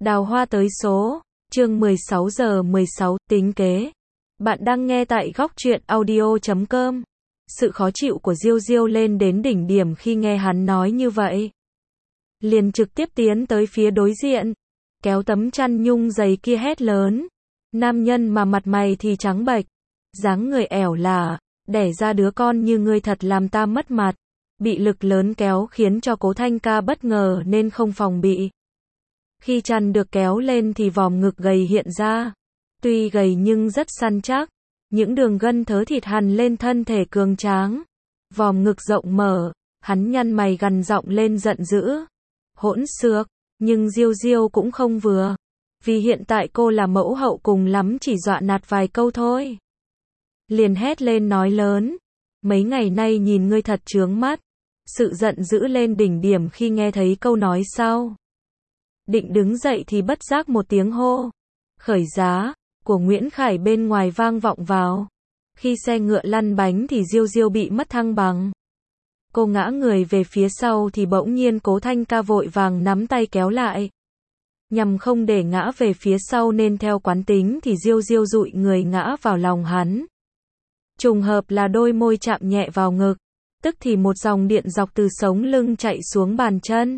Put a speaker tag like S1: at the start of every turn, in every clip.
S1: Đào hoa tới số, chương 16 giờ 16, tính kế. Bạn đang nghe tại góc truyện audio.com. Sự khó chịu của Diêu Diêu lên đến đỉnh điểm khi nghe hắn nói như vậy. Liền trực tiếp tiến tới phía đối diện, kéo tấm chăn nhung dày kia hét lớn. Nam nhân mà mặt mày thì trắng bệch, dáng người ẻo lả, đẻ ra đứa con như ngươi thật làm ta mất mặt. Bị lực lớn kéo khiến cho Cố Thanh Ca bất ngờ nên không phòng bị. Khi chăn được kéo lên thì vòm ngực gầy hiện ra. Tuy gầy nhưng rất săn chắc, những đường gân thớ thịt hằn lên thân thể cường tráng. Vòm ngực rộng mở, hắn nhăn mày gằn giọng lên giận dữ. Hỗn xược, nhưng Diêu Diêu cũng không vừa. Vì hiện tại cô là mẫu hậu, cùng lắm chỉ dọa nạt vài câu thôi. Liền hét lên nói lớn. Mấy ngày nay nhìn ngươi thật chướng mắt. Sự giận dữ lên đỉnh điểm khi nghe thấy câu nói sau. Định đứng dậy thì bất giác một tiếng hô khởi giá của Nguyễn Khải bên ngoài vang vọng vào. Khi xe ngựa lăn bánh thì Diêu Diêu bị mất thăng bằng. Cô ngã người về phía sau thì bỗng nhiên Cố Thanh Ca vội vàng nắm tay kéo lại. Nhằm không để ngã về phía sau nên theo quán tính thì Diêu Diêu dụi người ngã vào lòng hắn. Trùng hợp là đôi môi chạm nhẹ vào ngực, tức thì một dòng điện dọc từ sống lưng chạy xuống bàn chân.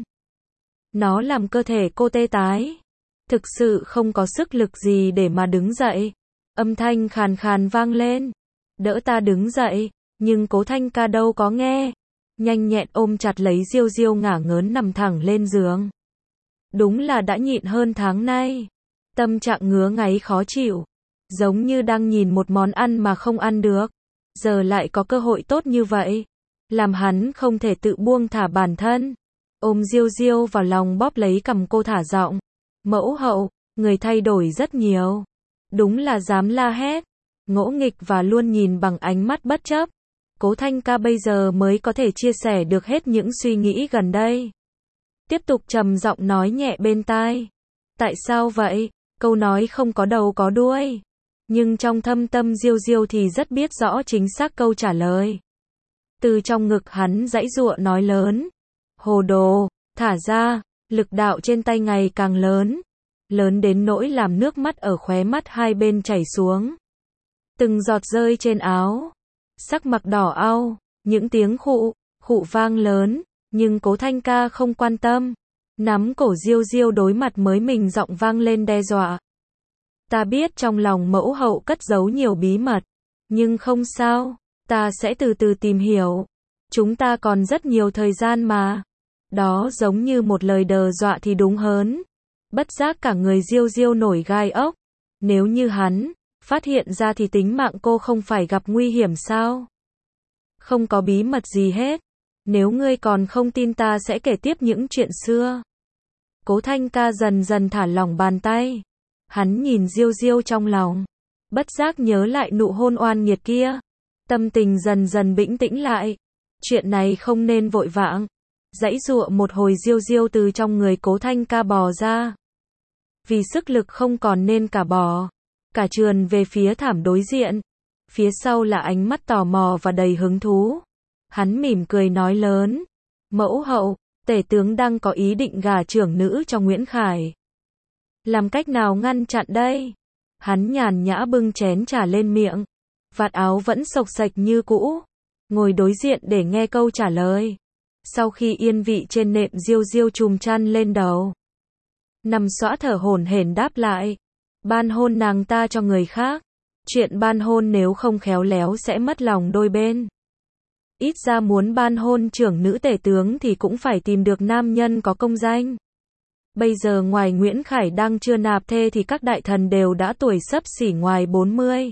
S1: Nó làm cơ thể cô tê tái. Thực sự không có sức lực gì để mà đứng dậy. Âm thanh khàn khàn vang lên. Đỡ ta đứng dậy, nhưng Cố Thanh Ca đâu có nghe. Nhanh nhẹn ôm chặt lấy Diêu Diêu ngả ngớn nằm thẳng lên giường. Đúng là đã nhịn hơn tháng nay. Tâm trạng ngứa ngáy khó chịu. Giống như đang nhìn một món ăn mà không ăn được. Giờ lại có cơ hội tốt như vậy. Làm hắn không thể tự buông thả bản thân. Ôm Diêu Diêu vào lòng bóp lấy cằm cô thả giọng. Mẫu hậu, người thay đổi rất nhiều. Đúng là dám la hét, ngỗ nghịch và luôn nhìn bằng ánh mắt bất chấp. Cố Thanh Ca bây giờ mới có thể chia sẻ được hết những suy nghĩ gần đây. Tiếp tục trầm giọng nói nhẹ bên tai. Tại sao vậy? Câu nói không có đầu có đuôi. Nhưng trong thâm tâm Diêu Diêu thì rất biết rõ chính xác câu trả lời. Từ trong ngực hắn giãy giụa nói lớn. Hồ đồ, thả ra. Lực đạo trên tay ngày càng lớn. Lớn đến nỗi làm nước mắt ở khóe mắt hai bên chảy xuống. Từng giọt rơi trên áo. Sắc mặt đỏ au. Những tiếng khụ, khụ vang lớn. Nhưng Cố Thanh Ca không quan tâm. Nắm cổ Diêu Diêu đối mặt mới mình giọng vang lên đe dọa. Ta biết trong lòng mẫu hậu cất giấu nhiều bí mật. Nhưng không sao. Ta sẽ từ từ tìm hiểu. Chúng ta còn rất nhiều thời gian mà. Đó giống như một lời đe dọa thì đúng hơn. Bất giác cả người Diêu Diêu nổi gai ốc. Nếu như hắn phát hiện ra thì tính mạng cô không phải gặp nguy hiểm sao? Không có bí mật gì hết. Nếu ngươi còn không tin ta sẽ kể tiếp những chuyện xưa. Cố Thanh Ca dần dần thả lỏng bàn tay. Hắn nhìn Diêu Diêu trong lòng. Bất giác nhớ lại nụ hôn oan nghiệt kia. Tâm tình dần dần bình tĩnh lại. Chuyện này không nên vội vàng. Giãy giụa một hồi Diêu Diêu từ trong người Cố Thanh Ca bò ra. Vì sức lực không còn nên cả bò. Cả trườn về phía thảm đối diện. Phía sau là ánh mắt tò mò và đầy hứng thú. Hắn mỉm cười nói lớn. Mẫu hậu, tể tướng đang có ý định gả trưởng nữ cho Nguyễn Khải. Làm cách nào ngăn chặn đây? Hắn nhàn nhã bưng chén trà lên miệng. Vạt áo vẫn xộc xệch như cũ. Ngồi đối diện để nghe câu trả lời. Sau khi yên vị trên nệm Diêu Diêu chùm chăn lên đầu. Nằm xõa thở hổn hển đáp lại. Ban hôn nàng ta cho người khác. Chuyện ban hôn nếu không khéo léo sẽ mất lòng đôi bên. Ít ra muốn ban hôn trưởng nữ tể tướng thì cũng phải tìm được nam nhân có công danh. Bây giờ ngoài Nguyễn Khải đang chưa nạp thê thì các đại thần đều đã tuổi xấp xỉ ngoài 40.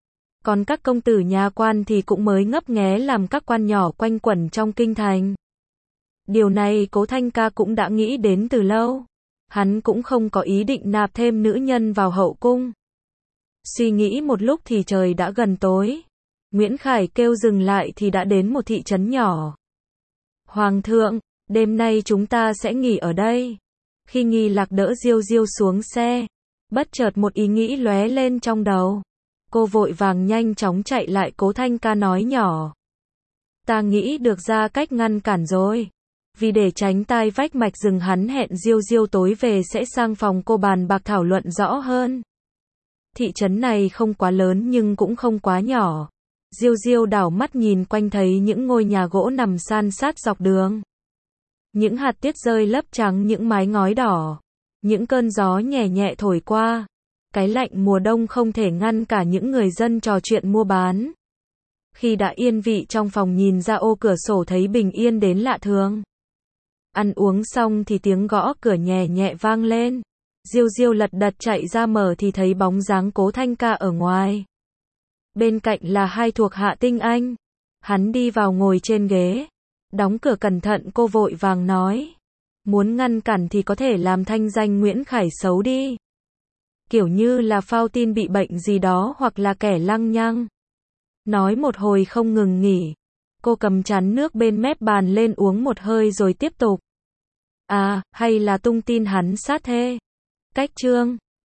S1: Còn các công tử nhà quan thì cũng mới ngấp nghé làm các quan nhỏ quanh quẩn trong kinh thành. Điều này Cố Thanh Ca cũng đã nghĩ đến từ lâu. Hắn cũng không có ý định nạp thêm nữ nhân vào hậu cung. Suy nghĩ một lúc thì trời đã gần tối. Nguyễn Khải kêu dừng lại thì đã đến một thị trấn nhỏ. Hoàng thượng, đêm nay chúng ta sẽ nghỉ ở đây. Khi Nghi Lạc đỡ Diêu Diêu xuống xe, bất chợt một ý nghĩ lóe lên trong đầu. Cô vội vàng nhanh chóng chạy lại Cố Thanh Ca nói nhỏ. Ta nghĩ được ra cách ngăn cản rồi. Vì để tránh tai vách mạch rừng hắn hẹn Diêu Diêu tối về sẽ sang phòng cô bàn bạc thảo luận rõ hơn. Thị trấn này không quá lớn nhưng cũng không quá nhỏ. Diêu Diêu đảo mắt nhìn quanh thấy những ngôi nhà gỗ nằm san sát dọc đường. Những hạt tuyết rơi lấp trắng những mái ngói đỏ. Những cơn gió nhẹ nhẹ thổi qua. Cái lạnh mùa đông không thể ngăn cả những người dân trò chuyện mua bán. Khi đã yên vị trong phòng nhìn ra ô cửa sổ thấy bình yên đến lạ thường. Ăn uống xong thì tiếng gõ cửa nhẹ nhẹ vang lên. Diêu Diêu lật đật chạy ra mở thì thấy bóng dáng Cố Thanh Ca ở ngoài. Bên cạnh là hai thuộc hạ Tinh Anh. Hắn đi vào ngồi trên ghế. Đóng cửa cẩn thận cô vội vàng nói. Muốn ngăn cản thì có thể làm thanh danh Nguyễn Khải xấu đi. Kiểu như là phao tin bị bệnh gì đó hoặc là kẻ lăng nhăng. Nói một hồi không ngừng nghỉ. Cô cầm chén nước bên mép bàn lên uống một hơi rồi tiếp tục. À, hay là tung tin hắn sát thê. Cách chương